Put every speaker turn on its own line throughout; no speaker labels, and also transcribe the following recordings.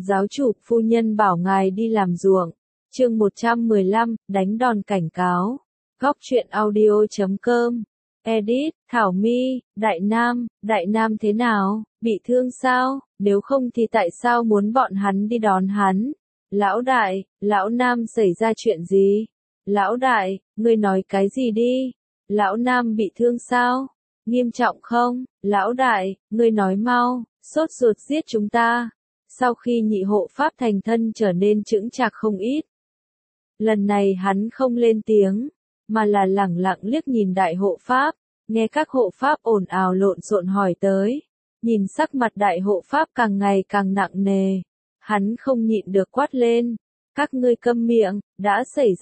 Giáo chủ, phu nhân bảo ngài đi làm ruộng. Chương 115, đánh đòn cảnh cáo. Góc truyện audio.com. Edit, Thảo My, Đại Nam thế nào, bị thương sao, nếu không thì tại sao muốn bọn hắn đi đón hắn? Lão Nam xảy ra chuyện gì? Lão đại, ngươi nói cái gì đi? Lão Nam bị thương sao? Nghiêm trọng không? Lão đại, ngươi nói mau, sốt ruột giết chúng ta. Sau khi nhị hộ pháp thành thân trở nên chững chạc không ít. Lần này hắn không lên tiếng, mà là lẳng lặng liếc nhìn đại hộ pháp, nghe các hộ pháp ồn ào lộn xộn hỏi tới. Nhìn sắc mặt đại hộ pháp càng ngày càng nặng nề, hắn không nhịn được quát lên. Các ngươi câm miệng, đã xảy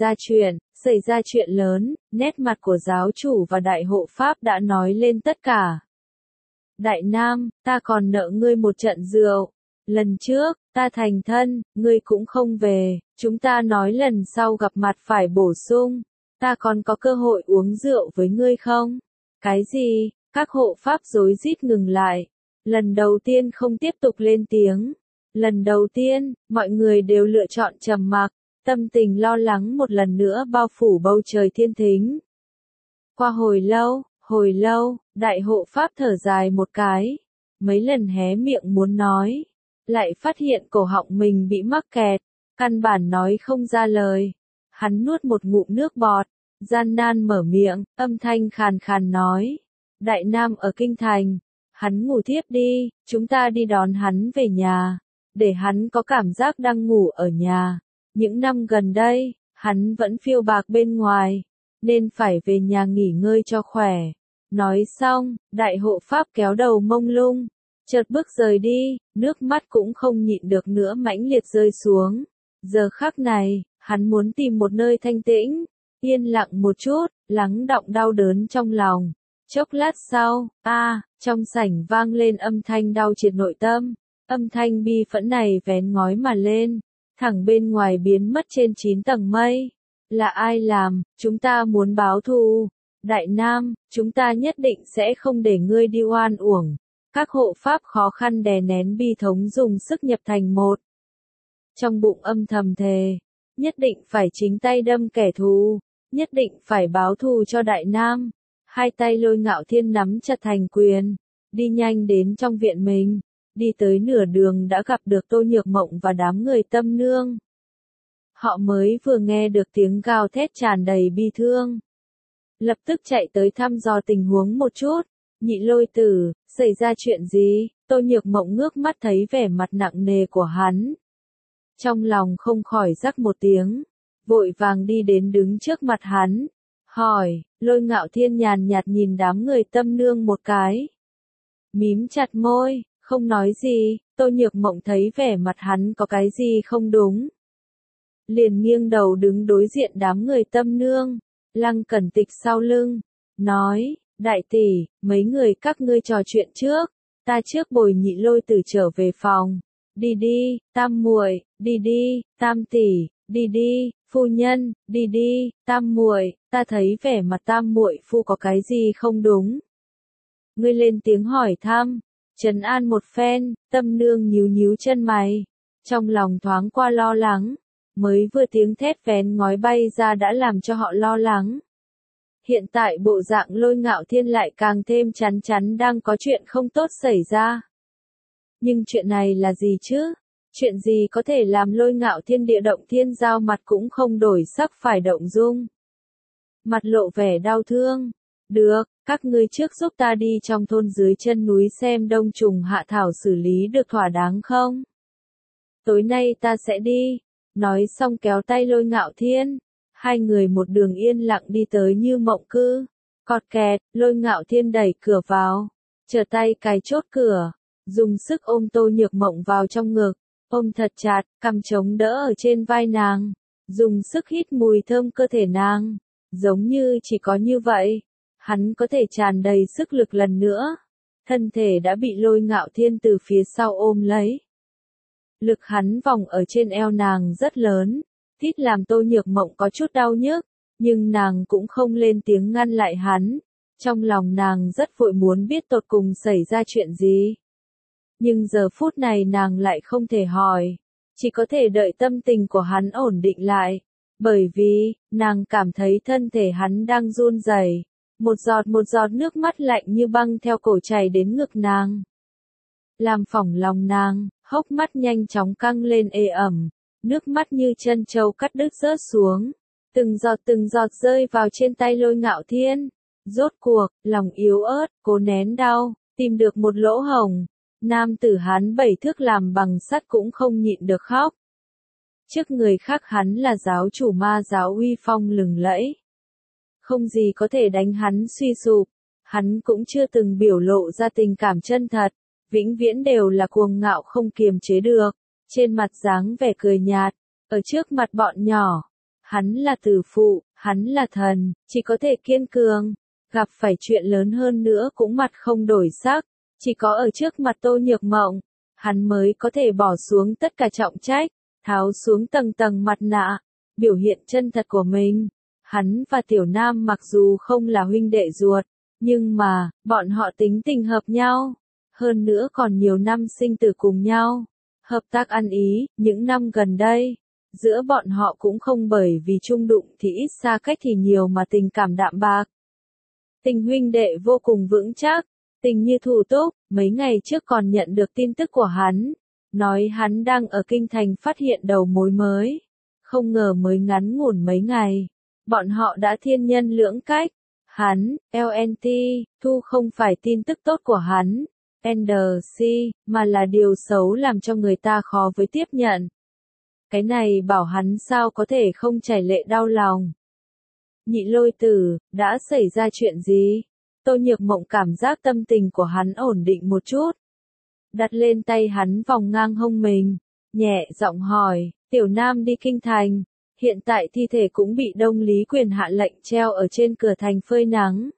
ra chuyện lớn, nét mặt của giáo chủ và đại hộ pháp đã nói lên tất cả. Đại Nam, ta còn nợ ngươi một trận rượu. Lần trước, ta thành thân, ngươi cũng không về, chúng ta nói lần sau gặp mặt phải bổ sung. Ta còn có cơ hội uống rượu với ngươi không? Cái gì? Các hộ pháp rối rít ngừng lại. Lần đầu tiên không tiếp tục lên tiếng. Lần đầu tiên, mọi người đều lựa chọn trầm mặc, tâm tình lo lắng một lần nữa bao phủ bầu trời thiên thính. Qua hồi lâu, đại hộ pháp thở dài một cái, mấy lần hé miệng muốn nói, lại phát hiện cổ họng mình bị mắc kẹt, căn bản nói không ra lời. Hắn nuốt một ngụm nước bọt, gian nan mở miệng, âm thanh khàn khàn nói, Đại Nam ở kinh thành, hắn ngủ thiếp đi, chúng ta đi đón hắn về nhà, để hắn có cảm giác đang ngủ ở nhà. Những năm gần đây, hắn vẫn phiêu bạc bên ngoài, nên phải về nhà nghỉ ngơi cho khỏe. Nói xong, đại hộ pháp kéo đầu mông lung, chợt bước rời đi, nước mắt cũng không nhịn được nữa mãnh liệt rơi xuống. Giờ khắc này, hắn muốn tìm một nơi thanh tĩnh, yên lặng một chút, lắng đọng đau đớn trong lòng. Chốc lát sau, trong sảnh vang lên âm thanh đau triệt nội tâm, âm thanh bi phẫn này vén ngói mà lên, thẳng bên ngoài biến mất trên 9 tầng mây. Là ai làm, chúng ta muốn báo thù. Đại Nam, chúng ta nhất định sẽ không để ngươi đi oan uổng. Các hộ pháp khó khăn đè nén bi thống dùng sức nhập thành một. Trong bụng âm thầm thề, nhất định phải chính tay đâm kẻ thù, nhất định phải báo thù cho Đại Nam. Hai tay Lôi Ngạo Thiên nắm chặt thành quyền, đi nhanh đến trong viện mình, đi tới nửa đường đã gặp được Tô Nhược Mộng và đám người Tâm Nương. Họ mới vừa nghe được tiếng gào thét tràn đầy bi thương, lập tức chạy tới thăm dò tình huống một chút. Nhị Lôi Tử, xảy ra chuyện gì? Tô Nhược Mộng ngước mắt thấy vẻ mặt nặng nề của hắn, trong lòng không khỏi rắc một tiếng, vội vàng đi đến đứng trước mặt hắn, hỏi. Lôi Ngạo Thiên nhàn nhạt nhìn đám người Tâm Nương một cái, mím chặt môi, không nói gì. Tô Nhược Mộng thấy vẻ mặt hắn có cái gì không đúng, liền nghiêng đầu đứng đối diện đám người Tâm Nương. Lăng Cẩn Tịch sau lưng, nói, đại tỷ, mấy người các ngươi trò chuyện trước, ta trước bồi Nhị Lôi Tử trở về phòng. Đi đi, Tam muội, đi đi, Tam tỷ, đi đi, phu nhân, đi đi, Tam muội, ta thấy vẻ mặt Tam muội phu có cái gì không đúng. Ngươi lên tiếng hỏi thăm, trấn an một phen. Tâm Nương nhíu nhíu chân mày, trong lòng thoáng qua lo lắng, mới vừa tiếng thét vén ngói bay ra đã làm cho họ lo lắng. Hiện tại bộ dạng Lôi Ngạo Thiên lại càng thêm chắn chắn đang có chuyện không tốt xảy ra. Nhưng chuyện này là gì chứ? Chuyện gì có thể làm Lôi Ngạo Thiên địa động thiên giao mặt cũng không đổi sắc phải động dung? Mặt lộ vẻ đau thương. Được, các ngươi trước giúp ta đi trong thôn dưới chân núi xem đông trùng hạ thảo xử lý được thỏa đáng không? Tối nay ta sẽ đi. Nói xong kéo tay Lôi Ngạo Thiên. Hai người một đường yên lặng đi tới Như Mộng Cư. Cọt kẹt, Lôi Ngạo Thiên đẩy cửa vào, trở tay cài chốt cửa, dùng sức ôm Tô Nhược Mộng vào trong ngực, ôm thật chặt, cằm chống đỡ ở trên vai nàng, dùng sức hít mùi thơm cơ thể nàng, giống như chỉ có như vậy, hắn có thể tràn đầy sức lực lần nữa. Thân thể đã bị Lôi Ngạo Thiên từ phía sau ôm lấy. Lực hắn vòng ở trên eo nàng rất lớn, thít làm Tô Nhược Mộng có chút đau nhức, nhưng nàng cũng không lên tiếng ngăn lại hắn. Trong lòng nàng rất vội muốn biết tột cùng xảy ra chuyện gì. Nhưng giờ phút này nàng lại không thể hỏi, chỉ có thể đợi tâm tình của hắn ổn định lại. Bởi vì, nàng cảm thấy thân thể hắn đang run rẩy, một giọt nước mắt lạnh như băng theo cổ chảy đến ngực nàng. Làm phỏng lòng nàng, hốc mắt nhanh chóng căng lên ê ẩm, nước mắt như chân trâu cắt đứt rớt xuống. Từng giọt rơi vào trên tay Lôi Ngạo Thiên. Rốt cuộc, lòng yếu ớt, cố nén đau, tìm được một lỗ hổng. Nam tử hắn 7 thước làm bằng sắt cũng không nhịn được khóc. Trước người khác hắn là giáo chủ ma giáo uy phong lừng lẫy. Không gì có thể đánh hắn suy sụp. Hắn cũng chưa từng biểu lộ ra tình cảm chân thật. Vĩnh viễn đều là cuồng ngạo không kiềm chế được. Trên mặt dáng vẻ cười nhạt. Ở trước mặt bọn nhỏ. Hắn là tử phụ, hắn là thần, chỉ có thể kiên cường. Gặp phải chuyện lớn hơn nữa cũng mặt không đổi sắc. Chỉ có ở trước mặt Tô Nhược Mộng, hắn mới có thể bỏ xuống tất cả trọng trách, tháo xuống tầng tầng mặt nạ, biểu hiện chân thật của mình. Hắn và Tiểu Nam mặc dù không là huynh đệ ruột, nhưng mà, bọn họ tính tình hợp nhau. Hơn nữa còn nhiều năm sinh tử cùng nhau. Hợp tác ăn ý, những năm gần đây, giữa bọn họ cũng không bởi vì chung đụng thì ít xa cách thì nhiều mà tình cảm đạm bạc. Tình huynh đệ vô cùng vững chắc. Tình như thủ túc, mấy ngày trước còn nhận được tin tức của hắn. Nói hắn đang ở kinh thành phát hiện đầu mối mới. Không ngờ mới ngắn ngủn mấy ngày. Bọn họ đã thiên nhân lưỡng cách. Hắn, LNT, thu không phải tin tức tốt của hắn. NDC, mà là điều xấu làm cho người ta khó với tiếp nhận. Cái này bảo hắn sao có thể không chảy lệ đau lòng. Nhị Lôi Tử, đã xảy ra chuyện gì? Tô Nhược Mộng cảm giác tâm tình của hắn ổn định một chút. Đặt lên tay hắn vòng ngang hông mình, nhẹ giọng hỏi, Tiểu Nam đi kinh thành, hiện tại thi thể cũng bị Đông Lý Quyền hạ lệnh treo ở trên cửa thành phơi nắng.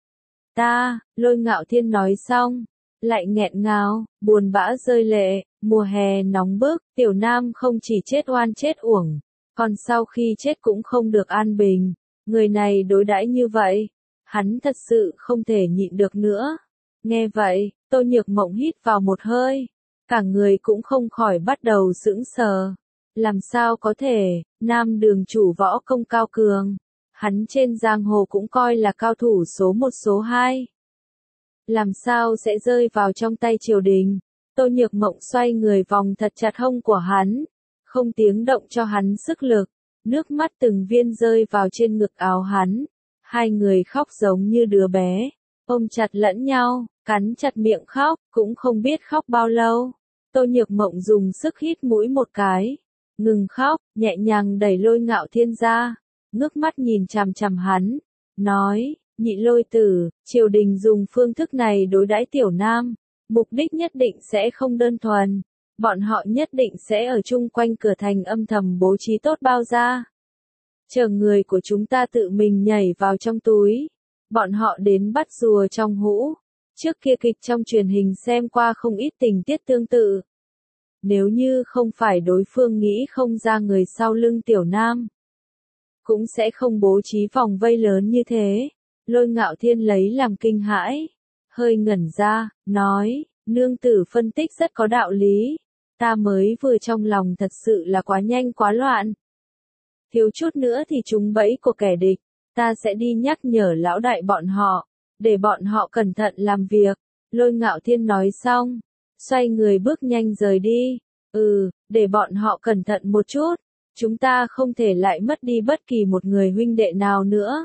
Lôi Ngạo Thiên nói xong, lại nghẹn ngào, buồn bã rơi lệ, mùa hè nóng bức, Tiểu Nam không chỉ chết oan chết uổng, còn sau khi chết cũng không được an bình, người này đối đãi như vậy. Hắn thật sự không thể nhịn được nữa. Nghe vậy, Tô Nhược Mộng hít vào một hơi. Cả người cũng không khỏi bắt đầu sững sờ. Làm sao có thể, Nam đường chủ võ công cao cường. Hắn trên giang hồ cũng coi là cao thủ số 1 số 2. Làm sao sẽ rơi vào trong tay triều đình. Tô Nhược Mộng xoay người vòng thật chặt hông của hắn. Không tiếng động cho hắn sức lực. Nước mắt từng viên rơi vào trên ngực áo hắn. Hai người khóc giống như đứa bé, ôm chặt lẫn nhau, cắn chặt miệng khóc, cũng không biết khóc bao lâu. Tô Nhược Mộng dùng sức hít mũi một cái, ngừng khóc, nhẹ nhàng đẩy Lôi Ngạo Thiên ra, ngước mắt nhìn chằm chằm hắn, nói, Nhị Lôi Tử, triều đình dùng phương thức này đối đãi Tiểu Nam, mục đích nhất định sẽ không đơn thuần, bọn họ nhất định sẽ ở chung quanh cửa thành âm thầm bố trí tốt bao ra. Chờ người của chúng ta tự mình nhảy vào trong túi. Bọn họ đến bắt rùa trong hũ. Trước kia kịch trong truyền hình xem qua không ít tình tiết tương tự. Nếu như không phải đối phương nghĩ không ra người sau lưng Tiểu Nam, cũng sẽ không bố trí vòng vây lớn như thế. Lôi Ngạo Thiên lấy làm kinh hãi. Hơi ngẩn ra, nói, nương tử phân tích rất có đạo lý. Ta mới vừa trong lòng thật sự là quá nhanh quá loạn. Thiếu chút nữa thì trúng bẫy của kẻ địch, ta sẽ đi nhắc nhở lão đại bọn họ, để bọn họ cẩn thận làm việc. Lôi Ngạo Thiên nói xong, xoay người bước nhanh rời đi. Để bọn họ cẩn thận một chút, chúng ta không thể lại mất đi bất kỳ một người huynh đệ nào nữa.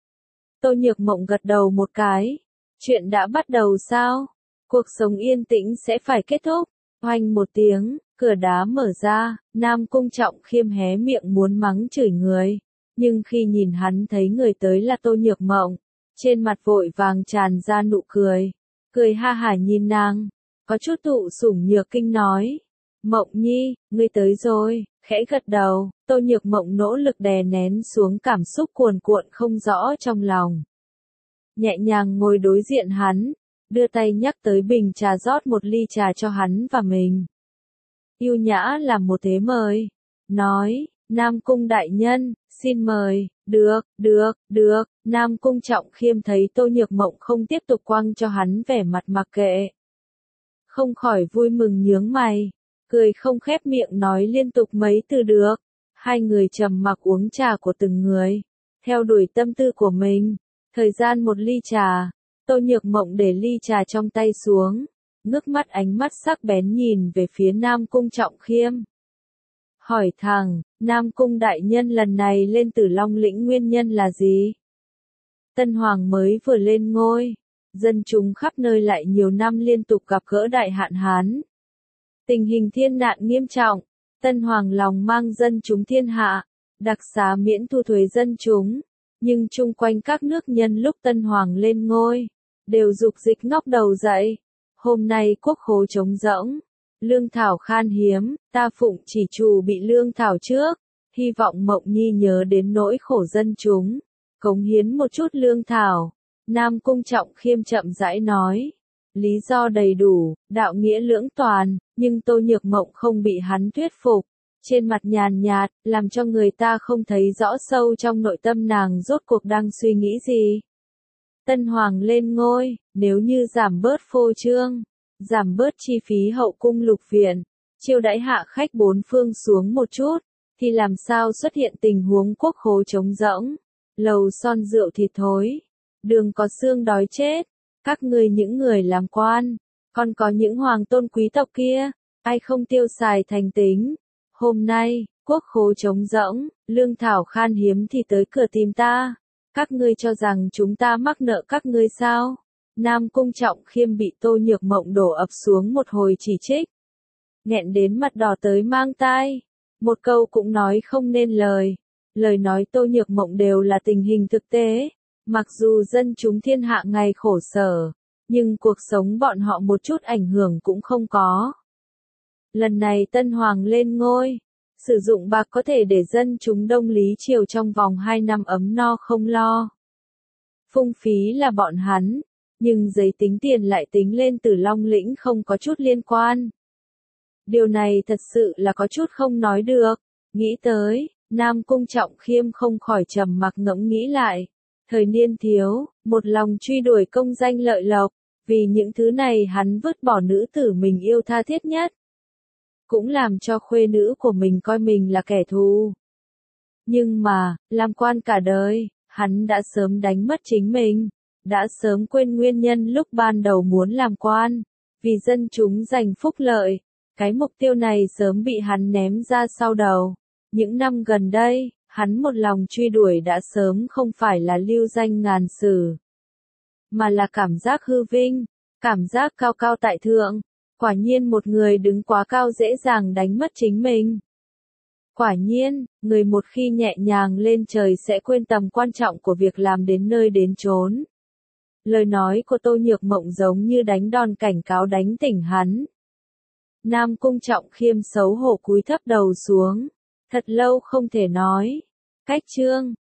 Tô Nhược Mộng gật đầu một cái. Chuyện đã bắt đầu sao? Cuộc sống yên tĩnh sẽ phải kết thúc. Oanh một tiếng, cửa đá mở ra, Nam Cung Trọng Khiêm hé miệng muốn mắng chửi người. Nhưng khi nhìn hắn thấy người tới là Tô Nhược Mộng, trên mặt vội vàng tràn ra nụ cười. Cười ha hả nhìn nàng, có chút thụ sủng nhược kinh nói. Mộng nhi, ngươi tới rồi, khẽ gật đầu, Tô Nhược Mộng nỗ lực đè nén xuống cảm xúc cuồn cuộn không rõ trong lòng. Nhẹ nhàng ngồi đối diện hắn, đưa tay nhắc tới bình trà rót một ly trà cho hắn và mình. Yêu nhã làm một thế mời, nói, Nam Cung đại nhân, xin mời, được, Nam Cung Trọng Khiêm thấy Tô Nhược Mộng không tiếp tục quăng cho hắn vẻ mặt mặc kệ. Không khỏi vui mừng nhướng mày, cười không khép miệng nói liên tục mấy từ được. Hai người trầm mặc uống trà của từng người, theo đuổi tâm tư của mình. Thời gian một ly trà, Tô Nhược Mộng để ly trà trong tay xuống, ngước mắt ánh mắt sắc bén nhìn về phía Nam Cung Trọng Khiêm. Hỏi thẳng, Nam Cung đại nhân lần này lên Tử Long lĩnh nguyên nhân là gì? Tân Hoàng mới vừa lên ngôi, dân chúng khắp nơi lại nhiều năm liên tục gặp gỡ đại hạn hán. Tình hình thiên nạn nghiêm trọng, Tân Hoàng lòng mang dân chúng thiên hạ, đặc xá miễn thu thuế dân chúng, nhưng chung quanh các nước nhân lúc Tân Hoàng lên ngôi, đều dục dịch ngóc đầu dậy. Hôm nay quốc khố trống rỗng, lương thảo khan hiếm, ta phụng chỉ chủ bị lương thảo trước, hy vọng Mộng Nhi nhớ đến nỗi khổ dân chúng, cống hiến một chút lương thảo. Nam Cung Trọng Khiêm chậm rãi nói, lý do đầy đủ, đạo nghĩa lưỡng toàn, nhưng Tô Nhược Mộng không bị hắn thuyết phục, trên mặt nhàn nhạt, làm cho người ta không thấy rõ sâu trong nội tâm nàng rốt cuộc đang suy nghĩ gì. Tân Hoàng lên ngôi, nếu như giảm bớt phô trương, giảm bớt chi phí hậu cung lục viện, chiêu đãi hạ khách bốn phương xuống một chút, thì làm sao xuất hiện tình huống quốc khố trống rỗng, lầu son rượu thịt thối, đường có xương đói chết. Các ngươi những người làm quan, còn có những hoàng tôn quý tộc kia, ai không tiêu xài thành tính. Hôm nay, quốc khố trống rỗng, lương thảo khan hiếm thì tới cửa tìm ta. Các ngươi cho rằng chúng ta mắc nợ các ngươi sao? Nam Cung Trọng Khiêm bị Tô Nhược Mộng đổ ập xuống một hồi chỉ trích. Nghẹn đến mặt đỏ tới mang tai. Một câu cũng nói không nên lời. Lời nói Tô Nhược Mộng đều là tình hình thực tế. Mặc dù dân chúng thiên hạ ngày khổ sở, nhưng cuộc sống bọn họ một chút ảnh hưởng cũng không có. Lần này Tân Hoàng lên ngôi, sử dụng bạc có thể để dân chúng Đông Lý Triều trong vòng 2 năm ấm no không lo. Phung phí là bọn hắn, nhưng giấy tính tiền lại tính lên Tử Long lĩnh không có chút liên quan. Điều này thật sự là có chút không nói được. Nghĩ tới, Nam Cung Trọng Khiêm không khỏi trầm mặc ngẫm nghĩ lại. Thời niên thiếu, một lòng truy đuổi công danh lợi lộc, vì những thứ này hắn vứt bỏ nữ tử mình yêu tha thiết nhất. Cũng làm cho khuê nữ của mình coi mình là kẻ thù. Nhưng mà, làm quan cả đời, hắn đã sớm đánh mất chính mình, đã sớm quên nguyên nhân lúc ban đầu muốn làm quan, vì dân chúng giành phúc lợi. Cái mục tiêu này sớm bị hắn ném ra sau đầu. Những năm gần đây, hắn một lòng truy đuổi đã sớm không phải là lưu danh ngàn sử, mà là cảm giác hư vinh, cảm giác cao cao tại thượng. Quả nhiên một người đứng quá cao dễ dàng đánh mất chính mình. Quả nhiên, người một khi nhẹ nhàng lên trời sẽ quên tầm quan trọng của việc làm đến nơi đến chốn. Lời nói của Tô Nhược Mộng giống như đánh đòn cảnh cáo đánh tỉnh hắn. Nam Cung Trọng Khiêm xấu hổ cúi thấp đầu xuống, thật lâu không thể nói. Cách chương